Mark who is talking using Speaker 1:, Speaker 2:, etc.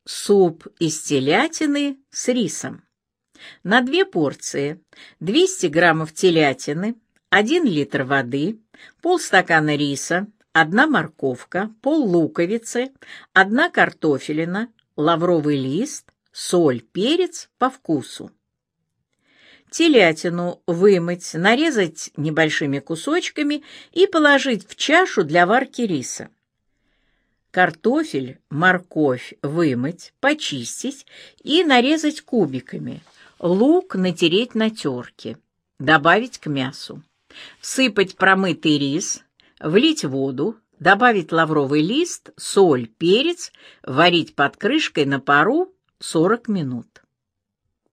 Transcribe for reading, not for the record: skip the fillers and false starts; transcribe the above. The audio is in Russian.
Speaker 1: Суп из телятины с рисом. На 2 порции 200 граммов телятины, 1 литр воды, полстакана риса, 1 морковка, пол-луковицы, 1 картофелина, лавровый лист, соль, перец по вкусу. Телятину вымыть, нарезать небольшими кусочками и положить в чашу для варки риса. Картофель, морковь вымыть, почистить и нарезать кубиками. Лук натереть на терке, добавить к мясу. Всыпать промытый рис, влить воду, добавить лавровый лист, соль, перец, варить под крышкой на пару 40 минут.